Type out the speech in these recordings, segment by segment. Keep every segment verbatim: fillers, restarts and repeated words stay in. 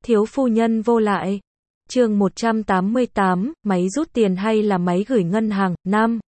Thiếu phu nhân vô lại. Chương một trăm tám mươi tám, máy rút tiền hay là máy gửi ngân hàng, năm.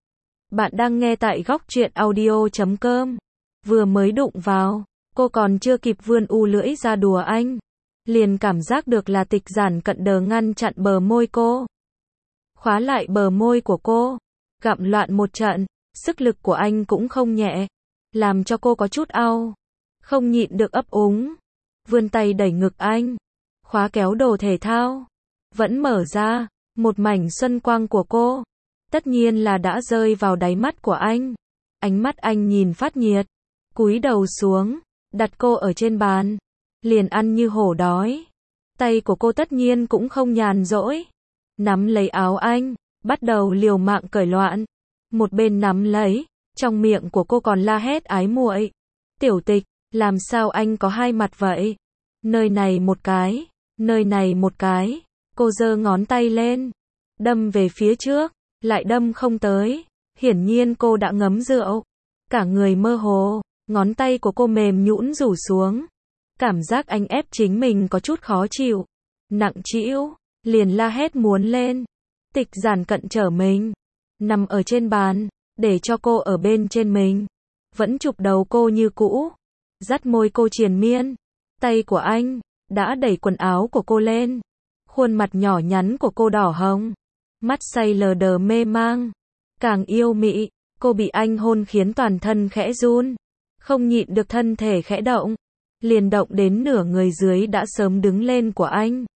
Bạn đang nghe tại góc truyện audio chấm com. Vừa mới đụng vào, cô còn chưa kịp vươn u lưỡi ra đùa anh. Liền cảm giác được là Tịch Giản Cận đờ ngăn chặn bờ môi cô. Khóa lại bờ môi của cô. Gặm loạn một trận, sức lực của anh cũng không nhẹ. Làm cho cô có chút au. Không nhịn được ấp úng. Vươn tay đẩy ngực anh. Khóa kéo đồ thể thao. Vẫn mở ra, một mảnh xuân quang của cô. Tất nhiên là đã rơi vào đáy mắt của anh. Ánh mắt anh nhìn phát nhiệt. Cúi đầu xuống, đặt cô ở trên bàn. Liền ăn như hổ đói. Tay của cô tất nhiên cũng không nhàn rỗi. Nắm lấy áo anh, bắt đầu liều mạng cởi loạn. Một bên nắm lấy, trong miệng của cô còn la hét ái muội. Tiểu Tịch, làm sao anh có hai mặt vậy? Nơi này một cái, nơi này một cái. Cô giơ ngón tay lên, đâm về phía trước, lại đâm không tới. Hiển nhiên cô đã ngấm rượu. Cả người mơ hồ, ngón tay của cô mềm nhũn rủ xuống. Cảm giác anh ép chính mình có chút khó chịu. Nặng trĩu, liền la hét muốn lên. Tịch Giản Cận trở mình, nằm ở trên bàn, để cho cô ở bên trên mình. Vẫn chụp đầu cô như cũ. Dắt môi cô triền miên. Tay của anh, đã đẩy quần áo của cô lên. Khuôn mặt nhỏ nhắn của cô đỏ hồng. Mắt say lờ đờ mê mang. Càng yêu mị, cô bị anh hôn khiến toàn thân khẽ run. Không nhịn được thân thể khẽ động. Liền động đến nửa người dưới đã sớm đứng lên của anh.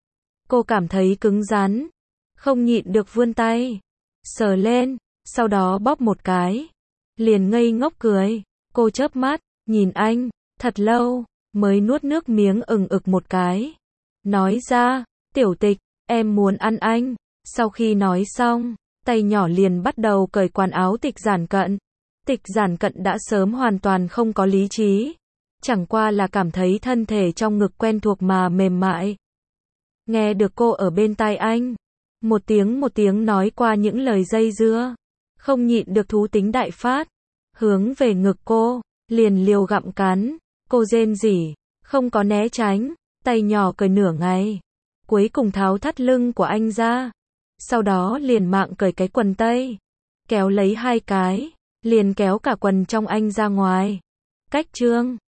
Cô cảm thấy cứng rắn. Không nhịn được vươn tay. Sờ lên, sau đó bóp một cái. Liền ngây ngốc cười. Cô chớp mắt, nhìn anh, thật lâu, mới nuốt nước miếng ừng ực một cái. Nói ra, Tiểu Tịch, em muốn ăn anh. Sau khi nói xong, tay nhỏ liền bắt đầu cởi quần áo Tịch Giản Cận. Tịch Giản Cận đã sớm hoàn toàn không có lý trí. Chẳng qua là cảm thấy thân thể trong ngực quen thuộc mà mềm mại. Nghe được cô ở bên tai anh. Một tiếng một tiếng nói qua những lời dây dưa. Không nhịn được thú tính đại phát. Hướng về ngực cô, liền liều gặm cắn. Cô rên rỉ, không có né tránh. Tay nhỏ cởi nửa ngày. Cuối cùng tháo thắt lưng của anh ra. Sau đó liền mạng cởi cái quần tây. Kéo lấy hai cái. Liền kéo cả quần trong anh ra ngoài. Cách trương.